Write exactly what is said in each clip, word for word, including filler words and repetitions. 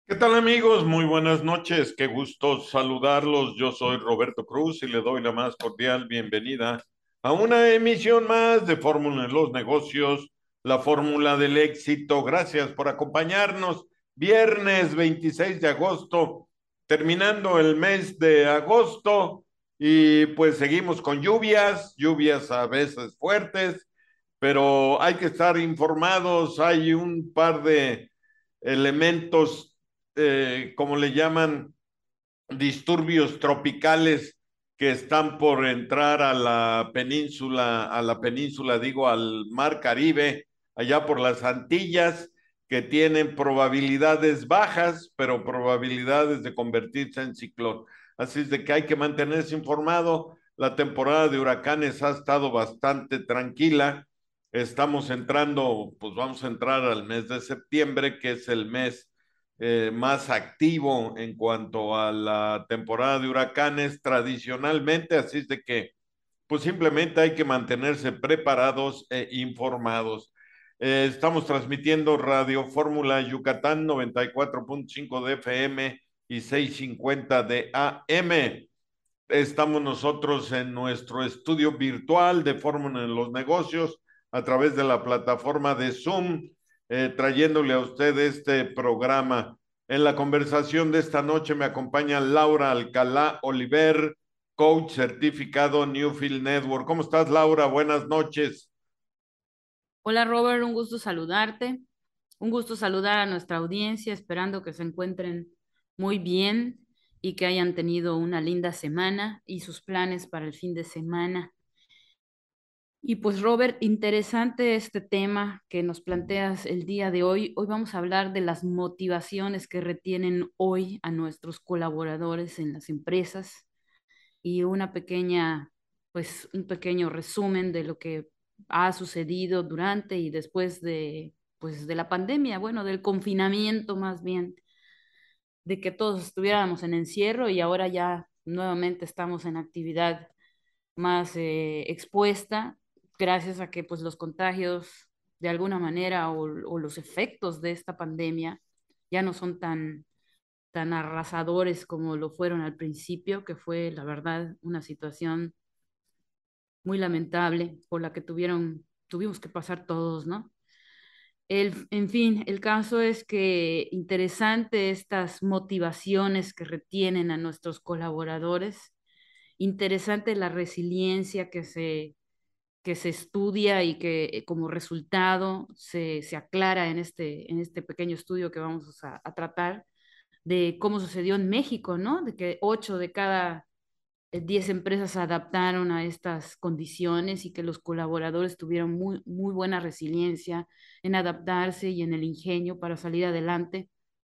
¿Qué tal amigos? Muy buenas noches. Qué gusto saludarlos. Yo soy Roberto Cruz y le doy la más cordial bienvenida a una emisión más de Fórmula en los Negocios, la fórmula del éxito. Gracias por acompañarnos. Viernes veintiséis de agosto, terminando el mes de agosto y pues seguimos con lluvias, lluvias a veces fuertes, pero hay que estar informados. Hay un par de elementos, eh, como le llaman, disturbios tropicales que están por entrar a la península, a la península, digo, al mar Caribe, allá por las Antillas, que tienen probabilidades bajas, pero probabilidades de convertirse en ciclón. Así es de que hay que mantenerse informado. La temporada de huracanes ha estado bastante tranquila. Estamos entrando, pues vamos a entrar al mes de septiembre, que es el mes eh, más activo en cuanto a la temporada de huracanes tradicionalmente, así es de que pues simplemente hay que mantenerse preparados e informados. Eh, estamos transmitiendo Radio Fórmula Yucatán noventa y cuatro punto cinco de F M y seiscientos cincuenta de A M. Estamos nosotros en nuestro estudio virtual de Fórmula en los Negocios a través de la plataforma de Zoom, eh, trayéndole a usted este programa. En la conversación de esta noche me acompaña Laura Alcalá Oliver, coach certificado Newfield Network. ¿Cómo estás, Laura? Buenas noches. Hola Robert, un gusto saludarte, un gusto saludar a nuestra audiencia, esperando que se encuentren muy bien y que hayan tenido una linda semana y sus planes para el fin de semana. Y pues Robert, interesante este tema que nos planteas el día de hoy. Hoy vamos a hablar de las motivaciones que retienen hoy a nuestros colaboradores en las empresas y una pequeña, pues un pequeño resumen de lo que ha sucedido durante y después de, pues de la pandemia, bueno, del confinamiento más bien, de que todos estuviéramos en encierro y ahora ya nuevamente estamos en actividad más eh, expuesta, gracias a que pues los contagios de alguna manera o, o los efectos de esta pandemia ya no son tan tan arrasadores como lo fueron al principio, que fue, la verdad, una situación muy lamentable por la que tuvieron, tuvimos que pasar todos, ¿no? El, en fin, el caso es que interesante estas motivaciones que retienen a nuestros colaboradores, interesante la resiliencia que se, que se estudia y que eh, como resultado se, se aclara en este, en este pequeño estudio que vamos a, a tratar de cómo sucedió en México, ¿no? De que ocho de cada eh, diez empresas se adaptaron a estas condiciones y que los colaboradores tuvieron muy, muy buena resiliencia en adaptarse y en el ingenio para salir adelante.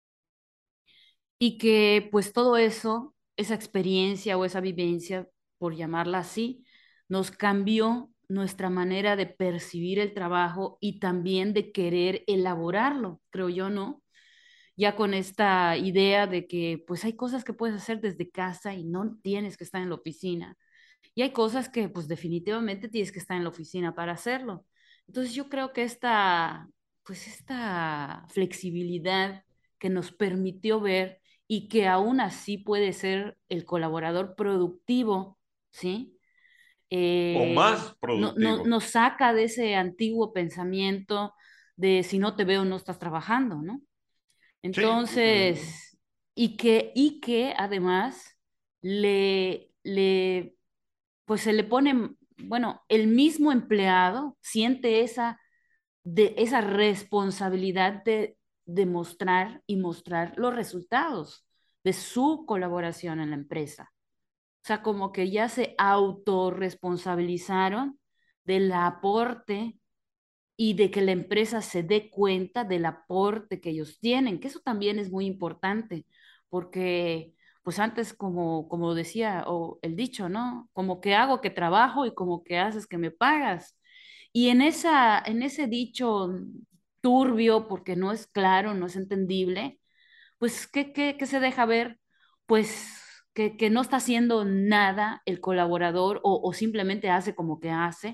Y que pues todo eso, esa experiencia o esa vivencia, por llamarla así, nos cambió nuestra manera de percibir el trabajo y también de querer elaborarlo, creo yo, ¿no? Ya con esta idea de que pues hay cosas que puedes hacer desde casa y no tienes que estar en la oficina. Y hay cosas que pues definitivamente tienes que estar en la oficina para hacerlo. Entonces yo creo que esta, pues esta flexibilidad que nos permitió ver y que aún así puede ser el colaborador productivo, ¿sí? O Eh, más no, no, productivo. nos saca de ese antiguo pensamiento de si no te veo no estás trabajando, ¿no? Sí. Mm. Entonces, y que, y que además le, le, pues se le pone, bueno, el mismo empleado siente esa, de, esa responsabilidad de demostrar y mostrar los resultados de su colaboración en la empresa. O sea, como que ya se autorresponsabilizaron del aporte y de que la empresa se dé cuenta del aporte que ellos tienen, que eso también es muy importante, porque pues antes como, como decía o el dicho, ¿no? Como que hago que trabajo y como que haces que me pagas. Y en esa, en ese dicho turbio, porque no es claro, no es entendible, pues ¿qué, qué, qué se deja ver? Pues que, que no está haciendo nada el colaborador o, o simplemente hace como que hace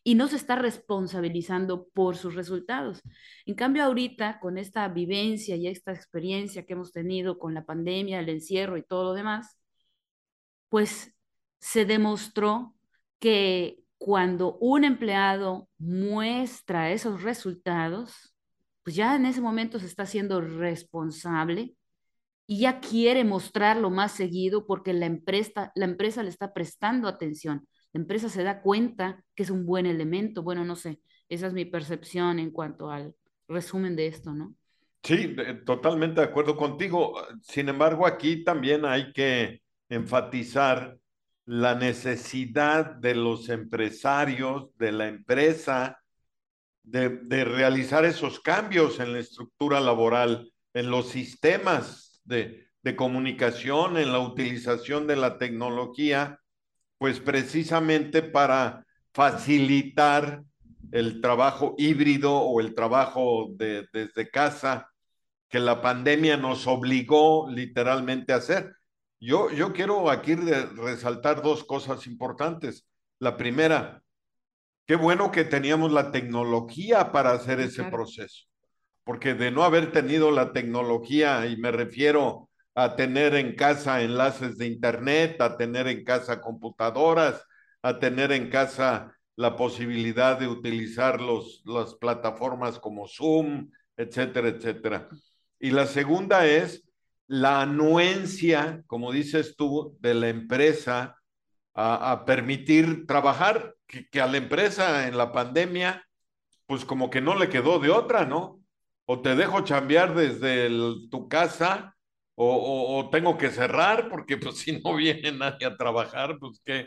y no se está responsabilizando por sus resultados. En cambio, ahorita, con esta vivencia y esta experiencia que hemos tenido con la pandemia, el encierro y todo lo demás, pues se demostró que cuando un empleado muestra esos resultados, pues ya en ese momento se está haciendo responsable y ya quiere mostrarlo más seguido porque la empresa, la empresa le está prestando atención. La empresa se da cuenta que es un buen elemento. Bueno, no sé, esa es mi percepción en cuanto al resumen de esto, ¿no? Sí, de- totalmente de acuerdo contigo. Sin embargo, aquí también hay que enfatizar la necesidad de los empresarios, de la empresa, de, de realizar esos cambios en la estructura laboral, en los sistemas de, de comunicación, en la utilización de la tecnología, pues precisamente para facilitar el trabajo híbrido o el trabajo de, desde casa que la pandemia nos obligó literalmente a hacer. Yo, yo quiero aquí re resaltar dos cosas importantes. La primera, qué bueno que teníamos la tecnología para hacer Sí, ese claro. proceso, porque de no haber tenido la tecnología, y me refiero a tener en casa enlaces de internet, a tener en casa computadoras, a tener en casa la posibilidad de utilizar los, las plataformas como Zoom, etcétera, etcétera. Y la segunda es la anuencia, como dices tú, de la empresa a, a permitir trabajar, que, que, a la empresa en la pandemia, pues como que no le quedó de otra, ¿no? O te dejo chambear desde el, tu casa, o, o, o, tengo que cerrar, porque pues si no viene nadie a trabajar, pues que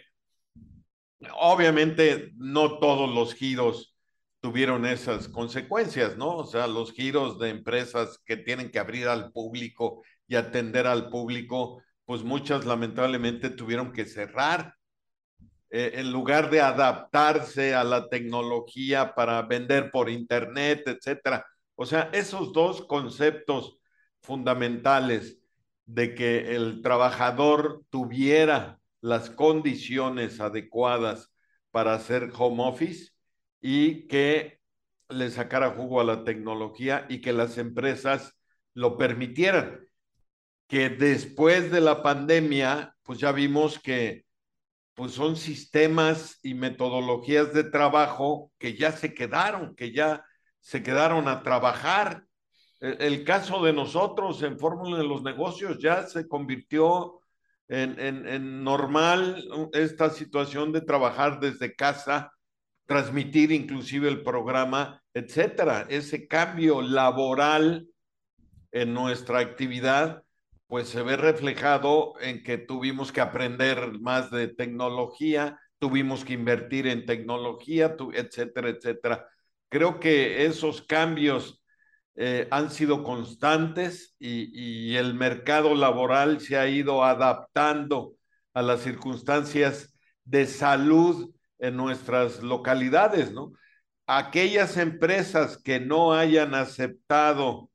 obviamente no todos los giros tuvieron esas consecuencias, ¿no? O sea, los giros de empresas que tienen que abrir al público y atender al público, pues muchas lamentablemente tuvieron que cerrar eh, en lugar de adaptarse a la tecnología para vender por internet, etcétera. O sea, esos dos conceptos fundamentales de que el trabajador tuviera las condiciones adecuadas para hacer home office y que le sacara jugo a la tecnología y que las empresas lo permitieran. Que después de la pandemia, pues ya vimos que pues son sistemas y metodologías de trabajo que ya se quedaron, que ya se quedaron a trabajar. El, el caso de nosotros en Fórmula de los Negocios ya se convirtió en, en, en normal esta situación de trabajar desde casa, transmitir inclusive el programa, etcétera. Ese cambio laboral en nuestra actividad, pues se ve reflejado en que tuvimos que aprender más de tecnología, tuvimos que invertir en tecnología, tu, etcétera, etcétera. Creo que esos cambios eh, han sido constantes y, y el mercado laboral se ha ido adaptando a las circunstancias de salud en nuestras localidades, ¿no? Aquellas empresas que no hayan aceptado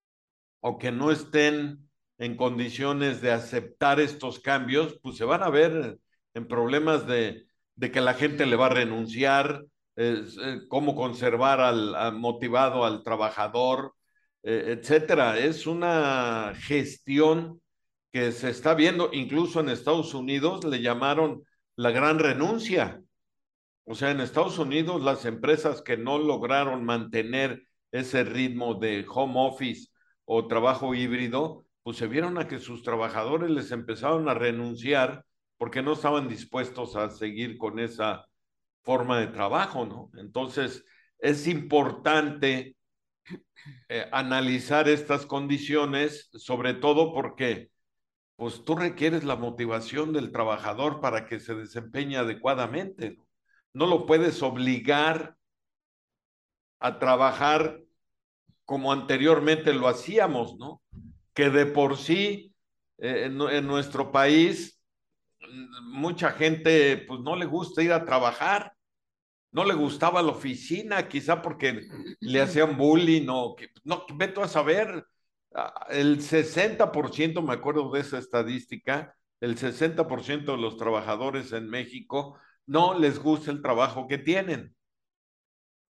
o que no estén en condiciones de aceptar estos cambios, pues se van a ver en problemas de, de que la gente le va a renunciar, eh, eh, cómo conservar al, a motivado al trabajador, eh, etcétera. Es una gestión que se está viendo, incluso en Estados Unidos le llamaron la gran renuncia. O sea, en Estados Unidos las empresas que no lograron mantener ese ritmo de home office o trabajo híbrido, pues se vieron a que sus trabajadores les empezaron a renunciar porque no estaban dispuestos a seguir con esa forma de trabajo, ¿no? Entonces, es importante eh, analizar estas condiciones, sobre todo porque pues tú requieres la motivación del trabajador para que se desempeñe adecuadamente, ¿no? No lo puedes obligar a trabajar como anteriormente lo hacíamos, ¿no? Que de por sí eh, en, en, nuestro país mucha gente pues no le gusta ir a trabajar, no le gustaba la oficina, quizá porque le hacían bullying o que, no, vete a saber, el sesenta por ciento, me acuerdo de esa estadística, el sesenta por ciento de los trabajadores en México no les gusta el trabajo que tienen.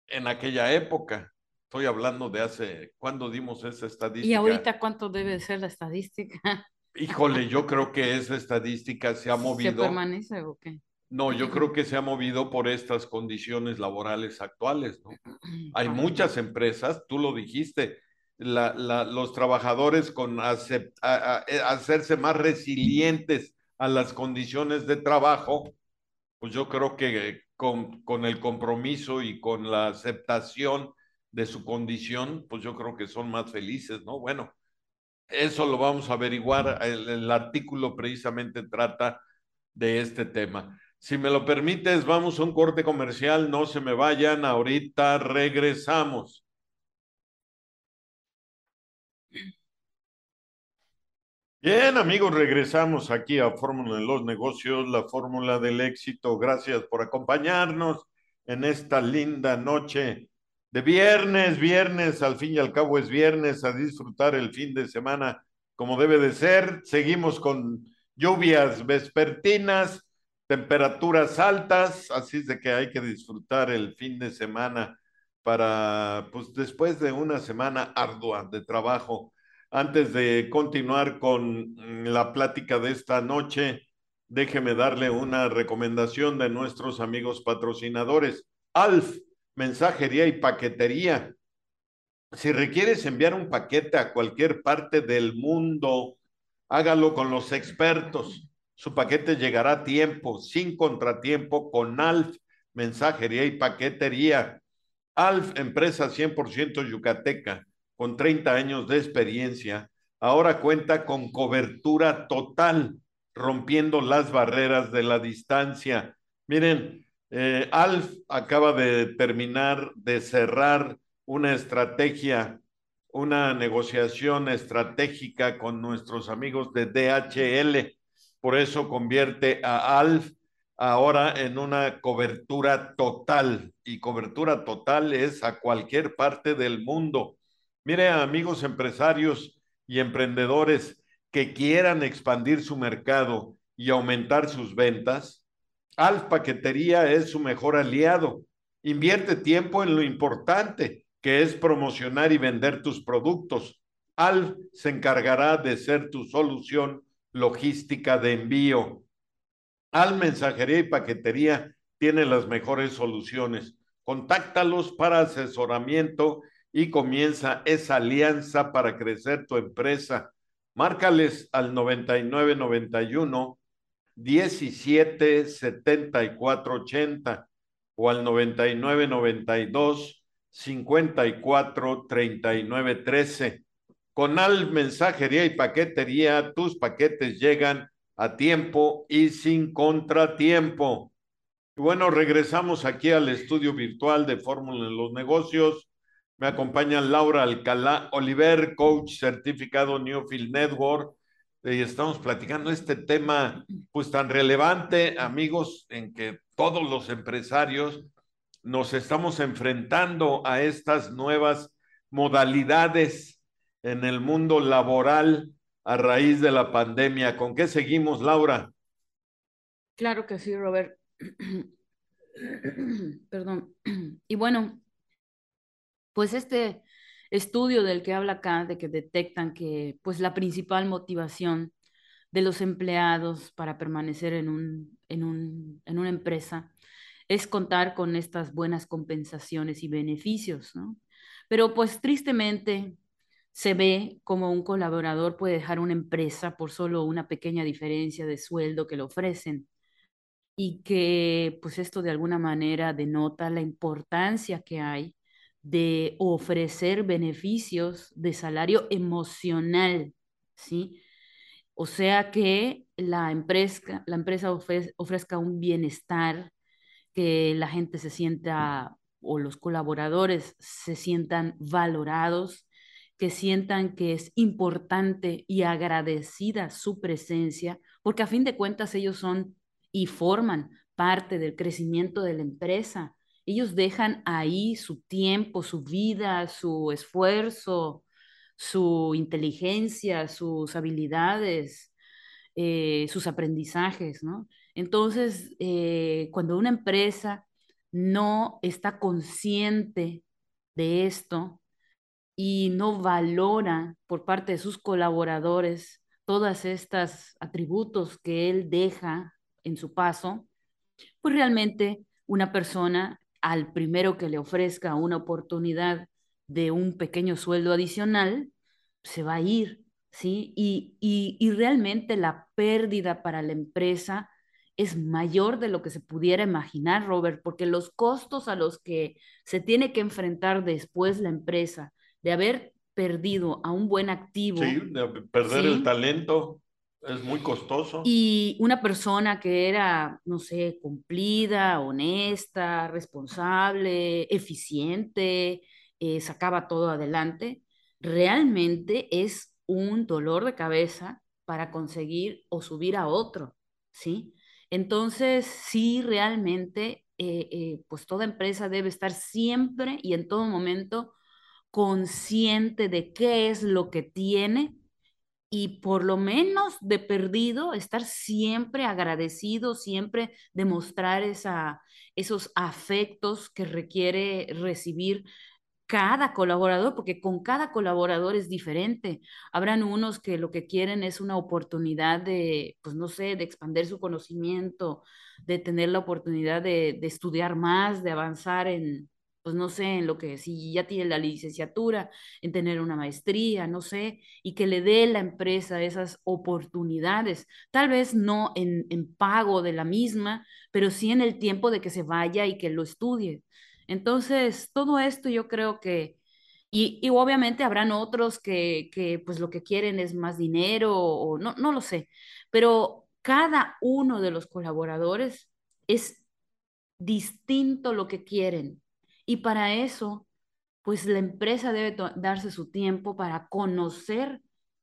en aquella época. Estoy hablando de hace, ¿cuándo dimos esa ¿Y estadística? ahorita cuánto debe ser la estadística? Híjole, yo creo que esa estadística se ha ¿Se movido. permanece o qué? No, yo creo que se ha movido por estas condiciones laborales actuales, ¿no? Hay Ajá. muchas empresas, tú lo dijiste, la, la, los trabajadores con acept, a, a, a hacerse más resilientes a las condiciones de trabajo, pues yo creo que con, con el compromiso y con la aceptación de su condición, pues yo creo que son más felices, ¿no? Bueno, eso lo vamos a averiguar. El, el artículo precisamente trata de este tema. Si me lo permites, vamos a un corte comercial, no se me vayan, ahorita regresamos. Bien, amigos, regresamos aquí a Fórmula de los Negocios, la fórmula del éxito. Gracias por acompañarnos en esta linda noche de viernes, viernes, al fin y al cabo es viernes, a disfrutar el fin de semana como debe de ser. Seguimos con lluvias vespertinas, temperaturas altas, así es de que hay que disfrutar el fin de semana para, pues después de una semana ardua de trabajo. Antes de continuar con mm, la plática de esta noche, déjeme darle una recomendación de nuestros amigos patrocinadores. Alf, mensajería y paquetería. Si requieres enviar un paquete a cualquier parte del mundo, hágalo con los expertos. Su paquete llegará a tiempo, sin contratiempo, con Alf, mensajería y paquetería. Alf, empresa cien por ciento yucateca, con treinta años de experiencia, ahora cuenta con cobertura total, rompiendo las barreras de la distancia. Miren, eh, Alf acaba de terminar de cerrar una estrategia, una negociación estratégica con nuestros amigos de D H L. Por eso convierte a Alf ahora en una cobertura total, y cobertura total es a cualquier parte del mundo. Mire, amigos empresarios y emprendedores que quieran expandir su mercado y aumentar sus ventas, Alf Paquetería es su mejor aliado. Invierte tiempo en lo importante, que es promocionar y vender tus productos. Alf se encargará de ser tu solución logística de envío. Al Mensajería y Paquetería tiene las mejores soluciones. Contáctalos para asesoramiento y comienza esa alianza para crecer tu empresa. Márcales al noventa y nueve noventa y uno diecisiete setenta y cuatro ochenta o al noventa y nueve noventa y dos cincuenta y cuatro treinta y nueve trece. Con Al Mensajería y Paquetería, tus paquetes llegan a tiempo y sin contratiempo. Y bueno, regresamos aquí al estudio virtual de Fórmula en los Negocios. Me acompaña Laura Alcalá Oliver, coach certificado Newfield Network. Y estamos platicando este tema, pues tan relevante, amigos, en que todos los empresarios nos estamos enfrentando a estas nuevas modalidades en el mundo laboral a raíz de la pandemia. ¿Con qué seguimos, Laura? Claro que sí, Robert. Perdón. Y bueno, pues este estudio del que habla acá, de que detectan que pues la principal motivación de los empleados para permanecer en un, en un, en una empresa es contar con estas buenas compensaciones y beneficios, ¿no? Pero pues tristemente se ve como un colaborador puede dejar una empresa por solo una pequeña diferencia de sueldo que le ofrecen y que pues esto de alguna manera denota la importancia que hay de ofrecer beneficios de salario emocional, ¿sí? O sea que la empresa, la empresa ofre- ofrezca un bienestar, que la gente se sienta o los colaboradores se sientan valorados, que sientan que es importante y agradecida su presencia, porque a fin de cuentas ellos son y forman parte del crecimiento de la empresa. Ellos dejan ahí su tiempo, su vida, su esfuerzo, su inteligencia, sus habilidades, eh, sus aprendizajes, ¿no? Entonces, eh, cuando una empresa no está consciente de esto y no valora por parte de sus colaboradores todas estas atributos que él deja en su paso, pues realmente una persona al primero que le ofrezca una oportunidad de un pequeño sueldo adicional, se va a ir, ¿sí? Y, y, y realmente la pérdida para la empresa es mayor de lo que se pudiera imaginar, Robert, porque los costos a los que se tiene que enfrentar después la empresa de haber perdido a un buen Sí, activo, de perder el ¿sí? talento es muy costoso. Y una persona que era, no sé, cumplida, honesta, responsable, eficiente, eh, sacaba todo adelante, realmente es un dolor de cabeza para conseguir o subir a otro, ¿sí? Entonces, sí, realmente, eh, eh, pues toda empresa debe estar siempre y en todo momento consciente de qué es lo que tiene y por lo menos de perdido estar siempre agradecido, siempre demostrar esa, esos afectos que requiere recibir cada colaborador, porque con cada colaborador es diferente. Habrán unos que lo que quieren es una oportunidad de, pues no sé, de expandir su conocimiento, de tener la oportunidad de, de estudiar más, de avanzar en, pues no sé, en lo que si ya tiene la licenciatura, en tener una maestría, no sé, y que le dé la empresa esas oportunidades, tal vez no en, en pago de la misma, pero sí en el tiempo de que se vaya y que lo estudie. Entonces, todo esto yo creo que, y, y obviamente habrán otros que, que pues lo que quieren es más dinero o no, no lo sé, pero cada uno de los colaboradores es distinto lo que quieren. Y para eso, pues la empresa debe to- darse su tiempo para conocer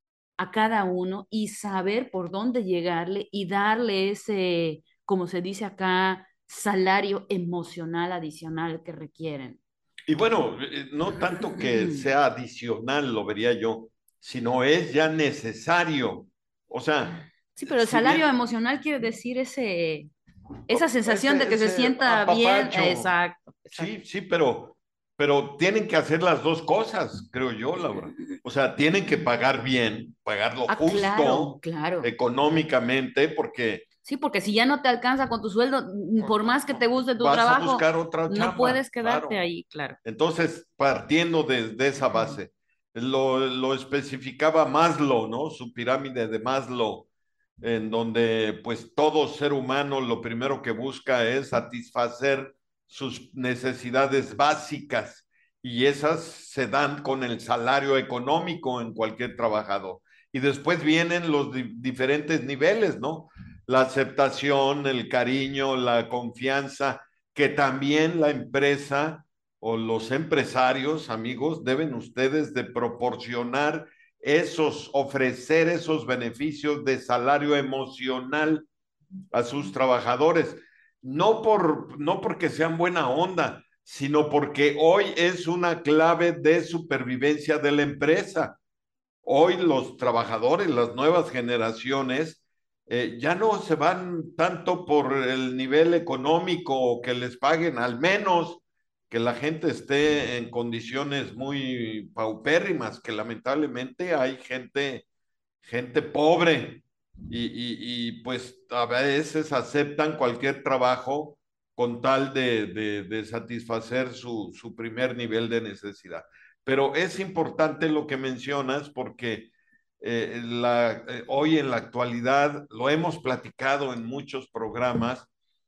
a cada uno y saber por dónde llegarle y darle ese, como se dice acá, salario emocional adicional que requieren. Y bueno, eh, no tanto que sea adicional, lo vería yo, sino es ya necesario. O sea, Sí, pero el si salario bien emocional quiere decir ese, esa sensación de ese, que se ese sienta bien. apapacho, Exacto, exacto. sí, sí, pero, pero tienen que hacer las dos cosas, creo yo, Laura. O sea, tienen que pagar bien, pagar lo Ah, claro, justo claro. económicamente, porque Sí, porque si ya no te alcanza con tu sueldo, mm, por más que te guste tu vas a trabajo, buscar otra no chamba, puedes quedarte claro. ahí, claro. Entonces, partiendo de, de esa base, lo, lo especificaba Maslow, ¿no? Su pirámide de Maslow, en donde pues todo ser humano lo primero que busca es satisfacer sus necesidades básicas y esas se dan con el salario económico en cualquier trabajador. Y después vienen los di diferentes niveles, ¿no? La aceptación, el cariño, la confianza, que también la empresa o los empresarios, amigos, deben ustedes de proporcionar esos, ofrecer esos beneficios de salario emocional a sus trabajadores, no por, no porque sean buena onda, sino porque hoy es una clave de supervivencia de la empresa. Hoy los trabajadores, las nuevas generaciones, eh, ya no se van tanto por el nivel económico o que les paguen, al menos que la gente esté en condiciones muy paupérrimas, que lamentablemente hay gente, gente pobre y, y, y pues a veces aceptan cualquier trabajo con tal de, de, de satisfacer su, su primer nivel de necesidad. Pero es importante lo que mencionas porque eh, la, eh, hoy en la actualidad lo hemos platicado en muchos programas,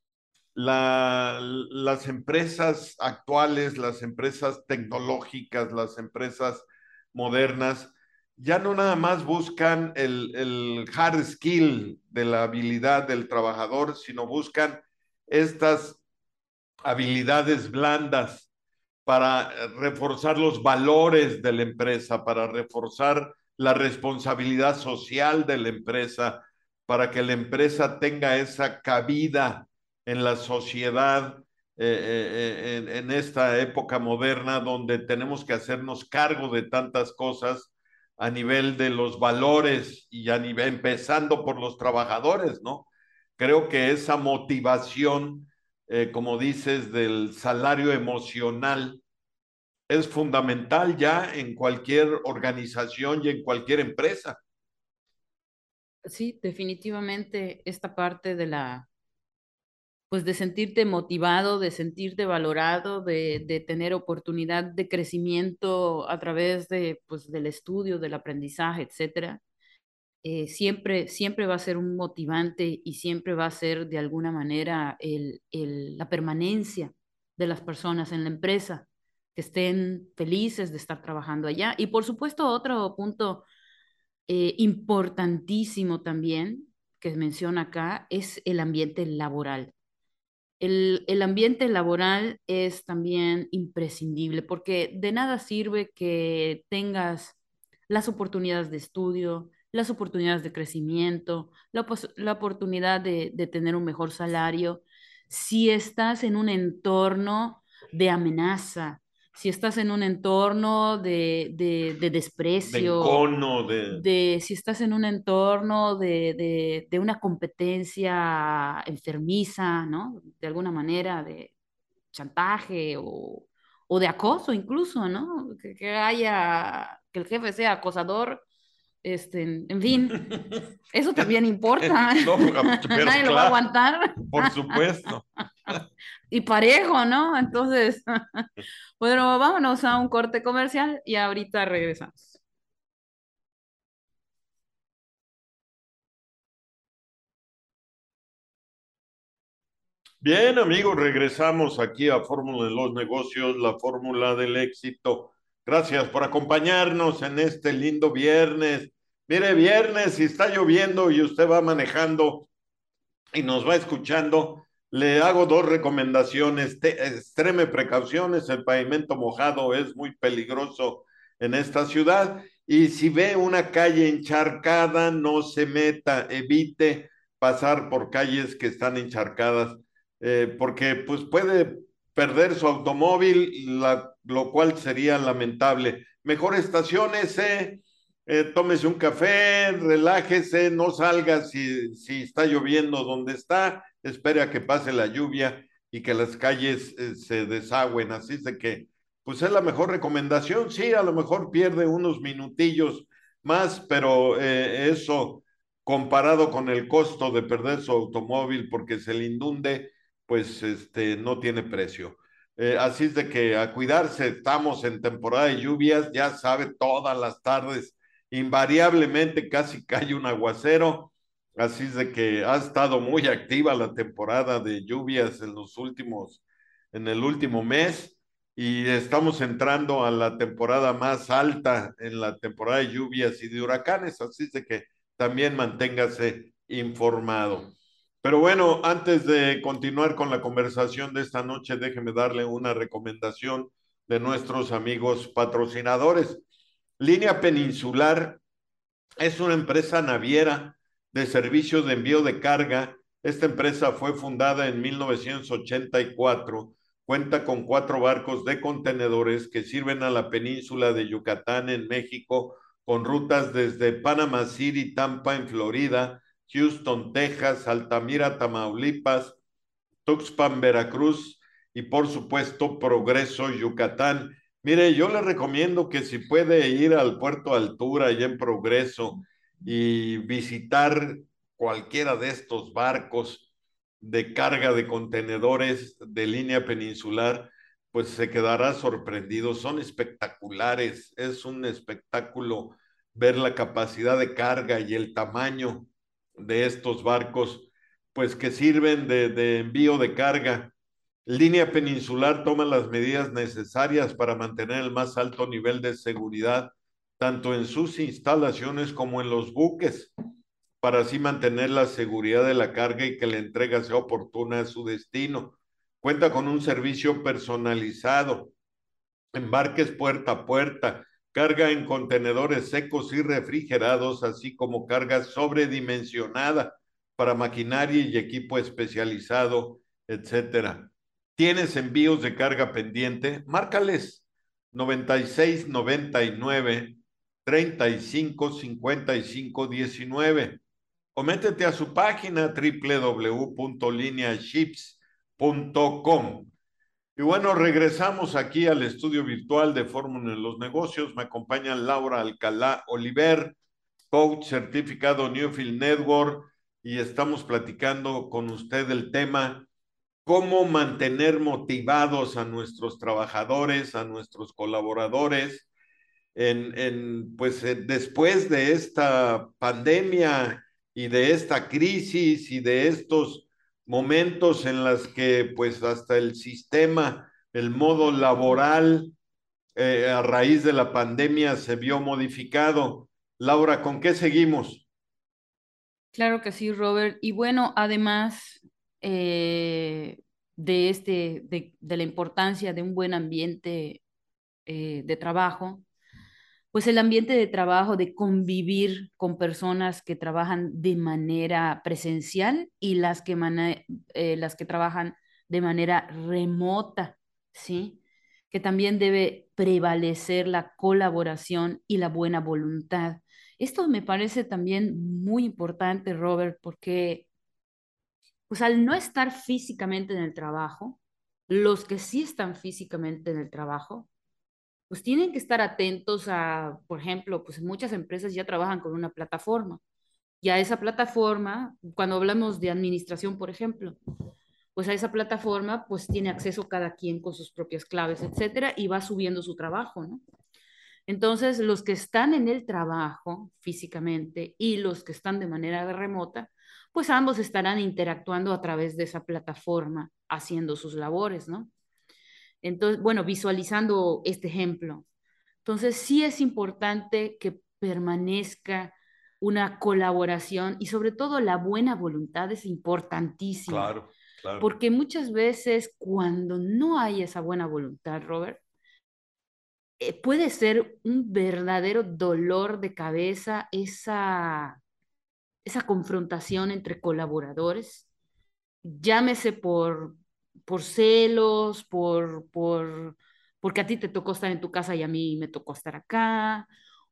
la, las empresas actuales, las empresas tecnológicas, las empresas modernas, ya no nada más buscan el, el hard skill de la habilidad del trabajador, sino buscan estas habilidades blandas para reforzar los valores de la empresa, para reforzar la responsabilidad social de la empresa, para que la empresa tenga esa cabida en la sociedad eh, eh, en, en, esta época moderna donde tenemos que hacernos cargo de tantas cosas a nivel de los valores y a nivel, empezando por los trabajadores, ¿no? Creo que esa motivación eh, como dices, del salario emocional es fundamental ya en cualquier organización y en cualquier empresa. Sí, definitivamente esta parte de la, pues de sentirte motivado, de sentirte valorado, de, de tener oportunidad de crecimiento a través de, pues, del estudio, del aprendizaje, etcétera, eh, siempre, siempre va a ser un motivante y siempre va a ser de alguna manera el, el, la permanencia de las personas en la empresa, que estén felices de estar trabajando allá. Y por supuesto, otro punto eh, importantísimo también que menciona acá es el ambiente laboral. El, el ambiente laboral es también imprescindible porque de nada sirve que tengas las oportunidades de estudio, las oportunidades de crecimiento, la, pos- la oportunidad de, de tener un mejor salario, si estás en un entorno de amenaza, si estás en un entorno de, de, de De desprecio, encono, de... de si estás en un entorno de, de, de una competencia enfermiza, ¿no? De alguna manera, de chantaje o, o de acoso incluso, ¿no? Que, que haya, que el jefe sea acosador, este, en, en fin, eso también importa. No, pero Nadie lo va a claro, aguantar. por supuesto. Y parejo, ¿no? Entonces, bueno, vámonos a un corte comercial y ahorita regresamos. Bien, amigos, regresamos aquí a Fórmula de los Negocios, la fórmula del éxito. Gracias por acompañarnos en este lindo viernes. Mire, viernes, si está lloviendo y usted va manejando y nos va escuchando, le hago dos recomendaciones. Te, extreme precauciones, el pavimento mojado es muy peligroso en esta ciudad. Y si ve una calle encharcada, no se meta, evite pasar por calles que están encharcadas, eh, porque pues puede perder su automóvil, la, lo cual sería lamentable. Mejor estaciónese, eh, tómese un café, relájese, no salga si, si está lloviendo donde está, espere a que pase la lluvia y que las calles eh, se desagüen. Así es de que, pues es la mejor recomendación. Sí, a lo mejor pierde unos minutillos más, pero eh, eso comparado con el costo de perder su automóvil porque se le inunde, pues este, no tiene precio. Eh, así es de que a cuidarse, estamos en temporada de lluvias, ya sabe, todas las tardes invariablemente casi cae un aguacero, así es de que ha estado muy activa la temporada de lluvias en los últimos, en el último mes, y estamos entrando a la temporada más alta en la temporada de lluvias y de huracanes, así es de que también manténgase informado. Pero bueno, antes de continuar con la conversación de esta noche, déjeme darle una recomendación de nuestros amigos patrocinadores. Línea Peninsular es una empresa naviera de servicios de envío de carga. Esta empresa fue fundada en mil novecientos ochenta y cuatro. Cuenta con cuatro barcos de contenedores que sirven a la península de Yucatán en México, con rutas desde Panama City, Tampa en Florida, Houston, Texas, Altamira, Tamaulipas, Tuxpan, Veracruz y por supuesto Progreso, Yucatán. Mire, yo le recomiendo que si puede ir al Puerto Altura allá en Progreso y visitar cualquiera de estos barcos de carga de contenedores de línea peninsular, pues se quedará sorprendido. Son espectaculares, es un espectáculo ver la capacidad de carga y el tamaño de estos barcos pues que sirven de, de envío de carga. Línea Peninsular toma las medidas necesarias para mantener el más alto nivel de seguridad, tanto en sus instalaciones como en los buques, para así mantener la seguridad de la carga y que la entrega sea oportuna a su destino. Cuenta con un servicio personalizado, embarques puerta a puerta, carga en contenedores secos y refrigerados, así como carga sobredimensionada para maquinaria y equipo especializado, etcétera. ¿Tienes envíos de carga pendiente? Márcales noventa y seis noventa y nueve treinta y cinco cincuenta y cinco diecinueve o métete a su página w w w punto linea ships punto com. Y bueno, regresamos aquí al estudio virtual de Fórmula en los Negocios. Me acompaña Laura Alcalá Oliver, coach certificado Newfield Network, y estamos platicando con usted el tema cómo mantener motivados a nuestros trabajadores, a nuestros colaboradores, en, en pues eh, después de esta pandemia y de esta crisis y de estos momentos en los que pues hasta el sistema, el modo laboral eh, a raíz de la pandemia se vio modificado. Laura, ¿con qué seguimos? Claro que sí, Robert. Y bueno, además eh, de este, de, de la importancia de un buen ambiente eh, de trabajo, pues el ambiente de trabajo, de convivir con personas que trabajan de manera presencial y las que, mana- eh, las que trabajan de manera remota, ¿sí? Que también debe prevalecer la colaboración y la buena voluntad. Esto me parece también muy importante, Robert, porque pues al no estar físicamente en el trabajo, los que sí están físicamente en el trabajo, pues tienen que estar atentos a, por ejemplo, pues muchas empresas ya trabajan con una plataforma. Y a esa plataforma, cuando hablamos de administración, por ejemplo, pues a esa plataforma pues tiene acceso cada quien con sus propias claves, etcétera, y va subiendo su trabajo, ¿no? Entonces, los que están en el trabajo físicamente y los que están de manera remota, pues ambos estarán interactuando a través de esa plataforma, haciendo sus labores, ¿no? Entonces, bueno, visualizando este ejemplo. Entonces, sí es importante que permanezca una colaboración y sobre todo la buena voluntad es importantísima, Claro, claro. porque muchas veces cuando no hay esa buena voluntad, Robert, eh, puede ser un verdadero dolor de cabeza esa, esa confrontación entre colaboradores, llámese por, por celos, por, por, porque a ti te tocó estar en tu casa y a mí me tocó estar acá,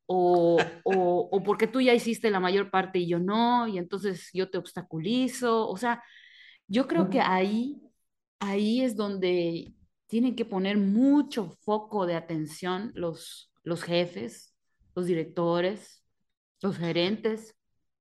o, o, o porque tú ya hiciste la mayor parte y yo no, y entonces yo te obstaculizo. O sea, yo creo que ahí, ahí es donde tienen que poner mucho foco de atención los, los jefes, los directores, los gerentes,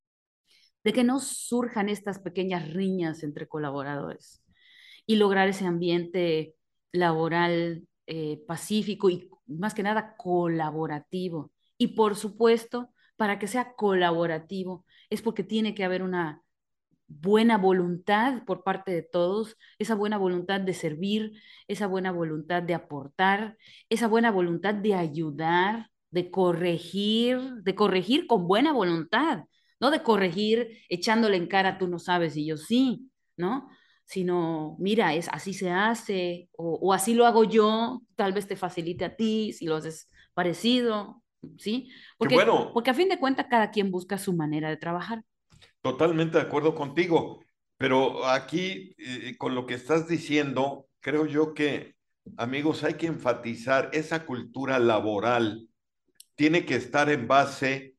de que no surjan estas pequeñas riñas entre colaboradores y lograr ese ambiente laboral eh, pacífico y más que nada colaborativo. Y por supuesto, para que sea colaborativo, es porque tiene que haber una buena voluntad por parte de todos, esa buena voluntad de servir, esa buena voluntad de aportar, esa buena voluntad de ayudar, de corregir, de corregir con buena voluntad, no de corregir echándole en cara tú no sabes y yo sí, ¿no? Sino, mira, es así se hace, o, o así lo hago yo, tal vez te facilite a ti si lo haces parecido, ¿sí? Qué Porque, bueno, porque a fin de cuentas cada quien busca su manera de trabajar. totalmente de acuerdo contigo, pero aquí eh, con lo que estás diciendo, creo yo que, amigos, hay que enfatizar esa cultura laboral, tiene que estar en base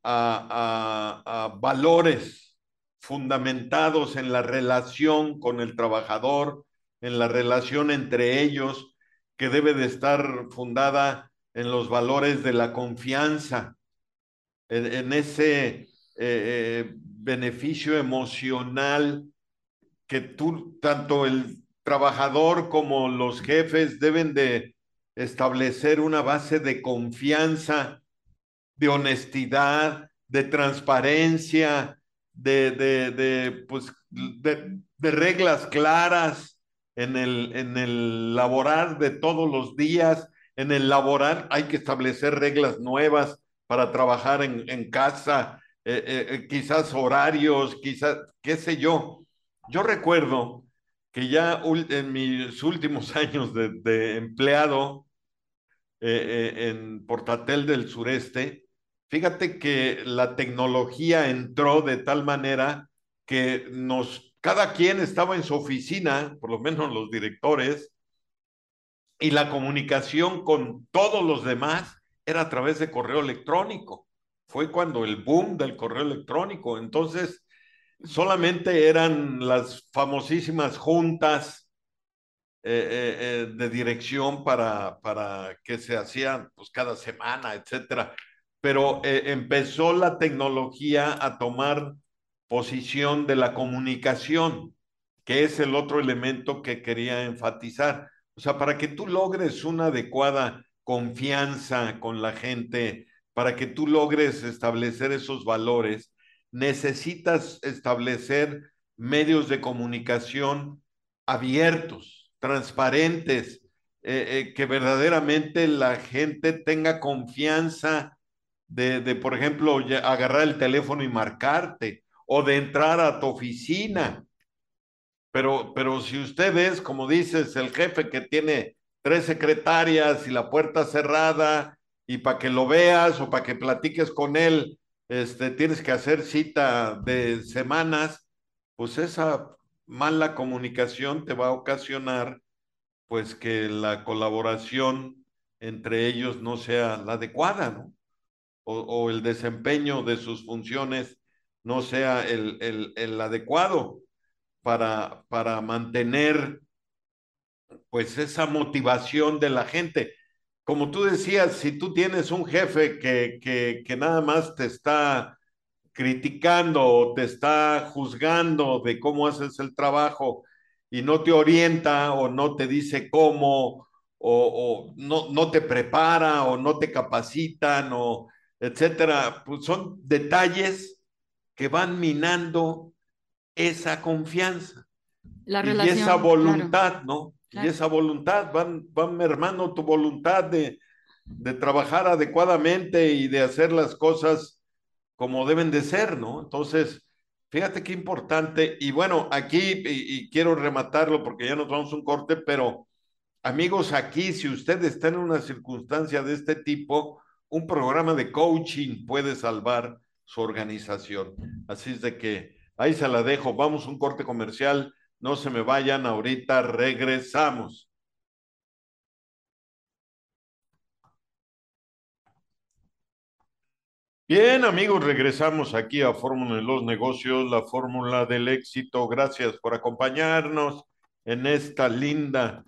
a, a, a valores fundamentados en la relación con el trabajador, en la relación entre ellos, que debe de estar fundada en los valores de la confianza, en, en ese eh, eh, beneficio emocional que tú, tanto el trabajador como los jefes deben de establecer una base de confianza, de honestidad, de transparencia, de, de, de pues, de, de, reglas claras en el, en el laborar de todos los días. En el laborar hay que establecer reglas nuevas para trabajar en, en casa, eh, eh, quizás horarios, quizás, qué sé yo. Yo recuerdo que ya en mis últimos años de, de empleado, eh, eh, en Portatel del Sureste, fíjate que la tecnología entró de tal manera que nos, cada quien estaba en su oficina, por lo menos los directores, y la comunicación con todos los demás era a través de correo electrónico. Fue cuando el boom del correo electrónico. Entonces, solamente eran las famosísimas juntas eh, eh, de dirección para, para que se hacían pues cada semana, etcétera. Pero eh, empezó la tecnología a tomar posición de la comunicación, que es el otro elemento que quería enfatizar. O sea, para que tú logres una adecuada confianza con la gente, para que tú logres establecer esos valores, necesitas establecer medios de comunicación abiertos, transparentes, eh, eh, que verdaderamente la gente tenga confianza de, de, por ejemplo, ya agarrar el teléfono y marcarte, o de entrar a tu oficina. Pero, pero si usted es, como dices, el jefe que tiene tres secretarias y la puerta cerrada, y para que lo veas o para que platiques con él, este, tienes que hacer cita de semanas, pues esa mala comunicación te va a ocasionar pues que la colaboración entre ellos no sea la adecuada, ¿no? O, o el desempeño de sus funciones no sea el, el, el adecuado para, para mantener pues esa motivación de la gente. Como tú decías, si tú tienes un jefe que, que, que nada más te está criticando o te está juzgando de cómo haces el trabajo y no te orienta o no te dice cómo o, o no, no te prepara o no te capacitan o etcétera, pues son detalles que van minando esa confianza La y esa relación, claro, voluntad, ¿no? Y claro. esa voluntad, van, van mermando tu voluntad de, de trabajar adecuadamente y de hacer las cosas como deben de ser, ¿no? Entonces, fíjate qué importante. Y bueno, aquí, y, y quiero rematarlo porque ya nos vamos a un corte, pero amigos, aquí, si usted está en una circunstancia de este tipo, un programa de coaching puede salvar su organización. Así es de que ahí se la dejo. Vamos a un corte comercial. No se me vayan, ahorita regresamos. Bien, amigos, regresamos aquí a Fórmula de los Negocios, la fórmula del éxito. Gracias por acompañarnos en esta linda,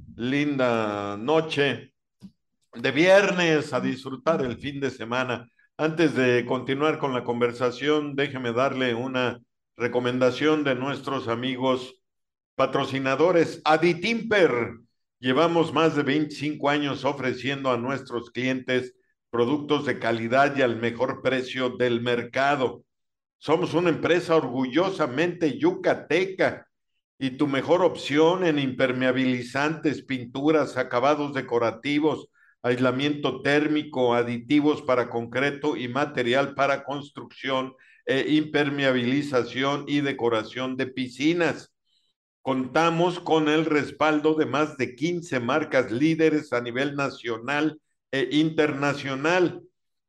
linda noche de viernes, a disfrutar el fin de semana. Antes de continuar con la conversación, déjeme darle una recomendación de nuestros amigos patrocinadores. Aditimper. Llevamos más de veinticinco años ofreciendo a nuestros clientes productos de calidad y al mejor precio del mercado. Somos una empresa orgullosamente yucateca y tu mejor opción en impermeabilizantes, pinturas, acabados decorativos, aislamiento térmico, aditivos para concreto y material para construcción, e impermeabilización y decoración de piscinas. Contamos con el respaldo de más de quince marcas líderes a nivel nacional e internacional.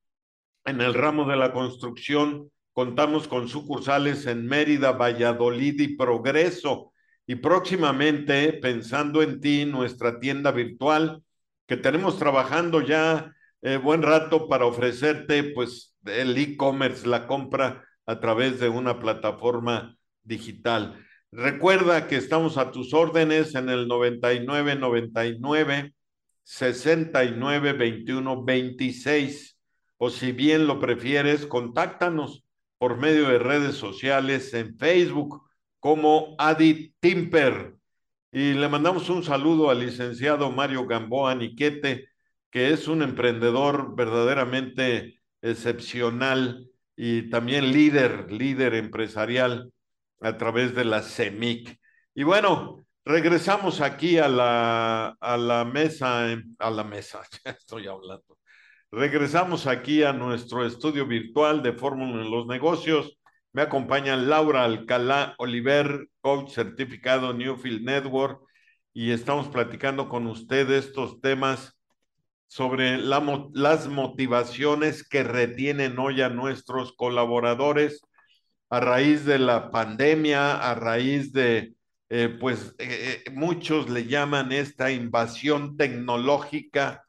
En el ramo de la construcción, contamos con sucursales en Mérida, Valladolid y Progreso. Y próximamente, pensando en ti, nuestra tienda virtual, que tenemos trabajando ya eh, buen rato para ofrecerte pues el e-commerce, la compra a través de una plataforma digital. Recuerda que estamos a tus órdenes en el noventa y nueve noventa y nueve sesenta y nueve veintiuno veintiséis, o si bien lo prefieres, contáctanos por medio de redes sociales en Facebook como Adi Timper. Y le mandamos un saludo al licenciado Mario Gamboa Niquete, que es un emprendedor verdaderamente excepcional y también líder, líder empresarial a través de la CEMIC. Y bueno, regresamos aquí a la, a la mesa, a la mesa, ya estoy hablando. Regresamos aquí a nuestro estudio virtual de Fórmula en los Negocios. Me acompaña Laura Alcalá Oliver, coach certificado Newfield Network, y estamos platicando con usted estos temas sobre la, las motivaciones que retienen hoy a nuestros colaboradores a raíz de la pandemia, a raíz de, eh, pues eh, muchos le llaman esta invasión tecnológica,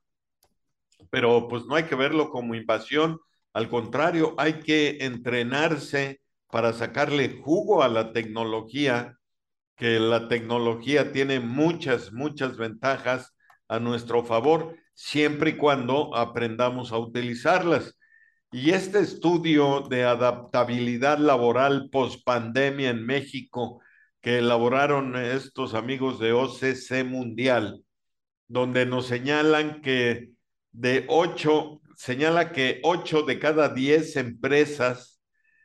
pero pues no hay que verlo como invasión, al contrario, hay que entrenarse para sacarle jugo a la tecnología que la tecnología tiene muchas, muchas ventajas a nuestro favor, siempre y cuando aprendamos a utilizarlas. Y este estudio de adaptabilidad laboral post-pandemia en México que elaboraron estos amigos de O C C Mundial, donde nos señalan que de ocho, señala que ocho de cada diez empresas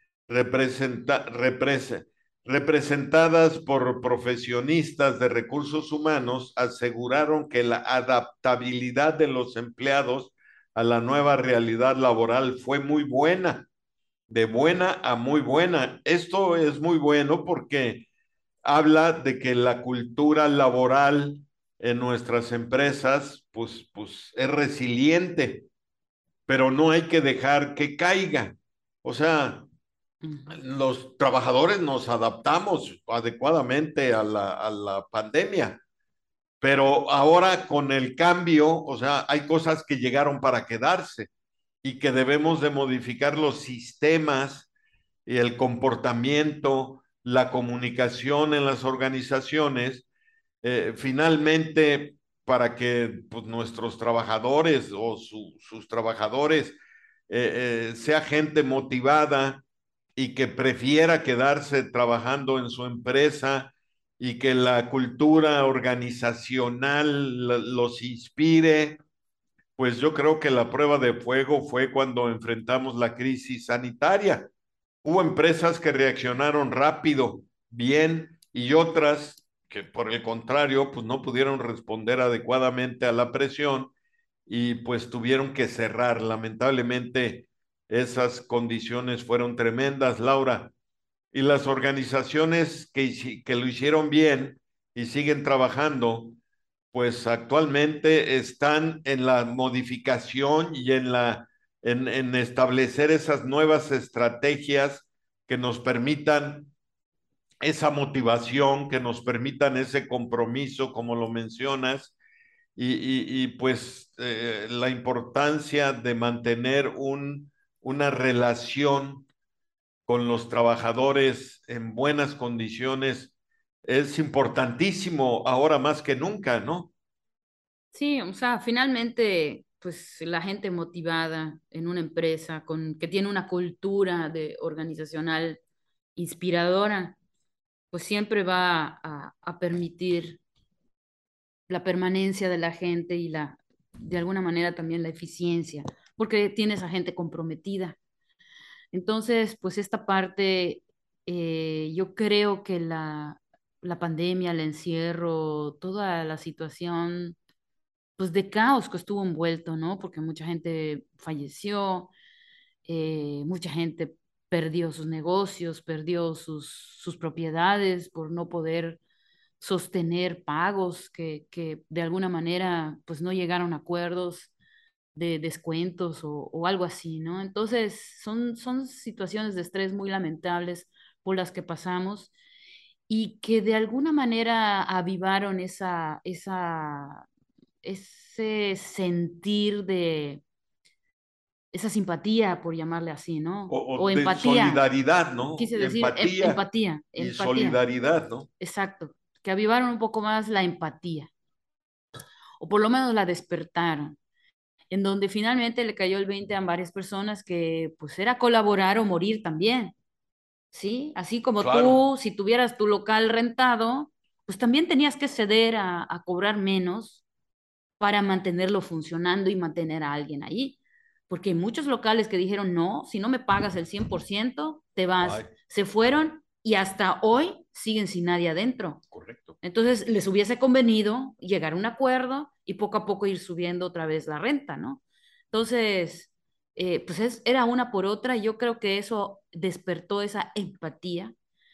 representa, represe, representadas por profesionistas de recursos humanos aseguraron que la adaptabilidad de los empleados a la nueva realidad laboral fue muy buena, de buena a muy buena. Esto es muy bueno porque habla de que la cultura laboral en nuestras empresas pues, pues es resiliente, pero no hay que dejar que caiga. O sea, Ujú. los trabajadores nos adaptamos adecuadamente a la, a la pandemia, pero ahora con el cambio, o sea, hay cosas que llegaron para quedarse y que debemos de modificar los sistemas y el comportamiento, la comunicación en las organizaciones, eh, finalmente para que pues, nuestros trabajadores o su, sus trabajadores eh, eh, sea gente motivada y que prefiera quedarse trabajando en su empresa y que la cultura organizacional los inspire, pues yo creo que la prueba de fuego fue cuando enfrentamos la crisis sanitaria. Hubo empresas que reaccionaron rápido, bien, y otras que por el contrario, pues no pudieron responder adecuadamente a la presión y pues tuvieron que cerrar. Lamentablemente, esas condiciones fueron tremendas, Laura. Y las organizaciones que, que lo hicieron bien y siguen trabajando, pues actualmente están en la modificación y en la en, en establecer esas nuevas estrategias que nos permitan esa motivación, que nos permitan ese compromiso, como lo mencionas, y, y, y pues eh, la importancia de mantener un, una relación con los trabajadores en buenas condiciones es importantísimo ahora más que nunca, ¿no? Sí, o sea, finalmente, pues la gente motivada en una empresa con que tiene una cultura de organizacional inspiradora, pues siempre va a, a permitir la permanencia de la gente y la, de alguna manera también la eficiencia, porque tienes a gente comprometida. Entonces, pues esta parte, eh, yo creo que la, la pandemia, el encierro, toda la situación, pues de caos que estuvo envuelto, ¿no? Porque mucha gente falleció, eh, mucha gente perdió sus negocios, perdió sus, sus propiedades por no poder sostener pagos que, que de alguna manera pues no llegaron a acuerdos de descuentos o, o algo así, ¿no? Entonces son, son situaciones de estrés muy lamentables por las que pasamos y que de alguna manera avivaron esa, esa, ese sentir de esa simpatía, por llamarle así, O, ¿no? O o de empatía, solidaridad, ¿no? quise decir em- Empatía empatía, y empatía, solidaridad, ¿no? exacto, que avivaron un poco más la empatía, o por lo menos la despertaron, en donde finalmente le cayó el veinte a varias personas que pues era colaborar o morir también, ¿sí? Así como Claro. tú, si tuvieras tu local rentado, pues también tenías que ceder a, a cobrar menos para mantenerlo funcionando y mantener a alguien ahí. Porque hay muchos locales que dijeron, no, si no me pagas el cien por ciento te vas. Ay, Se fueron y hasta hoy siguen sin nadie adentro. correcto. Entonces les hubiese convenido llegar a un acuerdo y poco a poco ir subiendo otra vez la renta, ¿no? Entonces, eh, pues es, era una por otra. Y yo creo que eso despertó esa empatía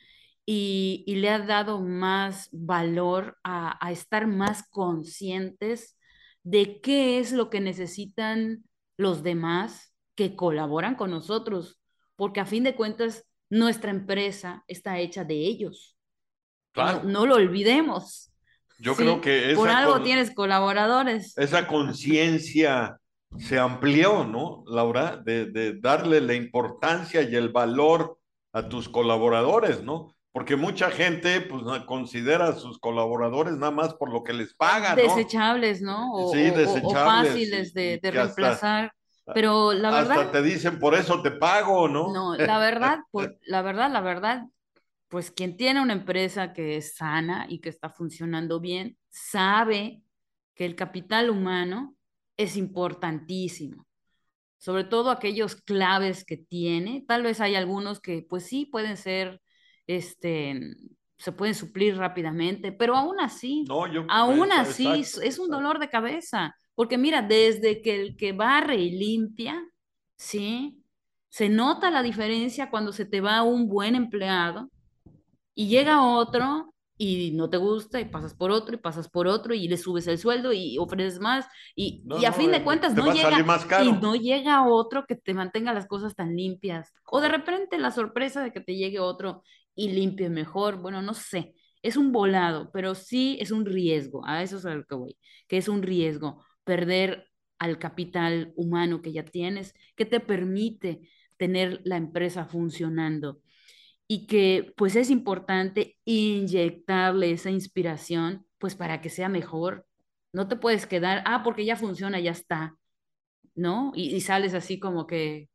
y, y le ha dado más valor a, a estar más conscientes de qué es lo que necesitan los demás que colaboran con nosotros, porque a fin de cuentas nuestra empresa está hecha de ellos. No, Claro. no lo olvidemos, Yo creo ¿sí? que Por esa, algo con, tienes colaboradores. esa conciencia se amplió, ¿no, Laura? De, de darle la importancia y el valor a tus colaboradores, ¿no? porque mucha gente pues considera a sus colaboradores nada más por lo que les pagan, ¿no? Desechables, ¿no? O, Sí, o- o- o desechables fáciles y, de, y de que hasta, reemplazar. Pero la verdad, hasta te dicen por eso te pago, ¿no? no, la verdad, por, la verdad, la verdad, pues quien tiene una empresa que es sana y que está funcionando bien, sabe que el capital humano es importantísimo, sobre todo aquellos claves que tiene. Tal vez hay algunos que, pues sí, pueden ser, este, se pueden suplir rápidamente, pero aún así, No, yo, aún esa- así exacto, es es un exacto. dolor de cabeza, porque mira, desde que el que barre y limpia, ¿sí? Se nota la diferencia cuando se te va un buen empleado y llega otro y no te gusta y pasas por otro y pasas por otro y le subes el sueldo y ofreces más y, No, y a no, fin de eh, cuentas te no va a salir llega más y caro. no llega otro que te mantenga las cosas tan limpias. O de Correcto. repente la sorpresa de que te llegue otro y limpie mejor. Bueno, no sé. Es un volado, pero sí es un riesgo. A eso es a lo que voy, que es un riesgo perder al capital humano que ya tienes, que te permite tener la empresa funcionando y que pues es importante inyectarle esa inspiración pues para que sea mejor. No te puedes quedar, ah, porque ya funciona, ya está, ¿no? Y, y sales así como que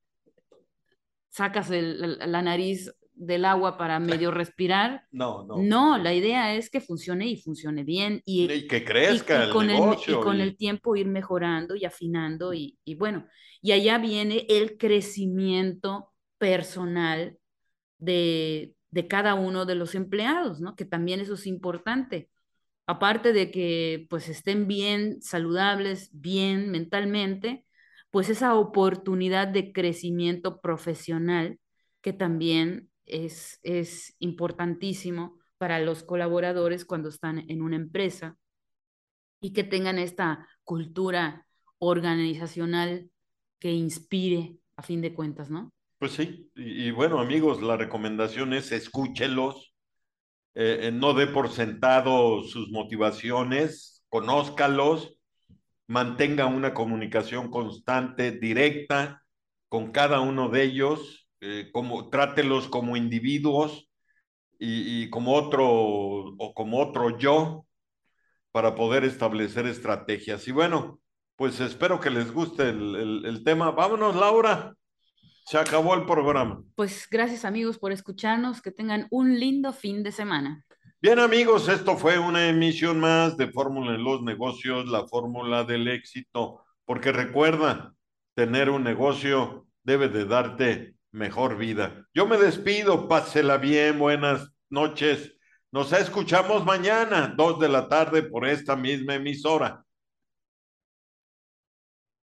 sacas el- la, la nariz del agua para medio respirar. No, no. No, la idea es que funcione y funcione bien y, Y que y, crezca y el con el, y negocio con el y tiempo ir mejorando y afinando y, y bueno, y allá viene el crecimiento personal de, de cada uno de los empleados, ¿no? Que también eso es importante. Aparte de que pues estén bien saludables, bien mentalmente, pues esa oportunidad de crecimiento profesional que también es, es importantísimo para los colaboradores cuando están en una empresa y que tengan esta cultura organizacional que inspire a fin de cuentas, ¿no? pues sí. Y, y bueno, amigos, la recomendación es escúchelos, eh, eh, no dé por sentado sus motivaciones, conózcalos, mantenga una comunicación constante, directa con cada uno de ellos, eh, como, trátelos como individuos y, y como otro o como otro yo para poder establecer estrategias. Y bueno, pues espero que les guste el, el, el tema. Vámonos, Laura. Se acabó el programa. Pues gracias amigos por escucharnos, que tengan un lindo fin de semana. Bien, amigos, esto fue una emisión más de Fórmula en los Negocios, la fórmula del éxito, porque recuerda, tener un negocio debe de darte mejor vida. Yo me despido, pásela bien, buenas noches. Nos escuchamos mañana, dos de la tarde, por esta misma emisora.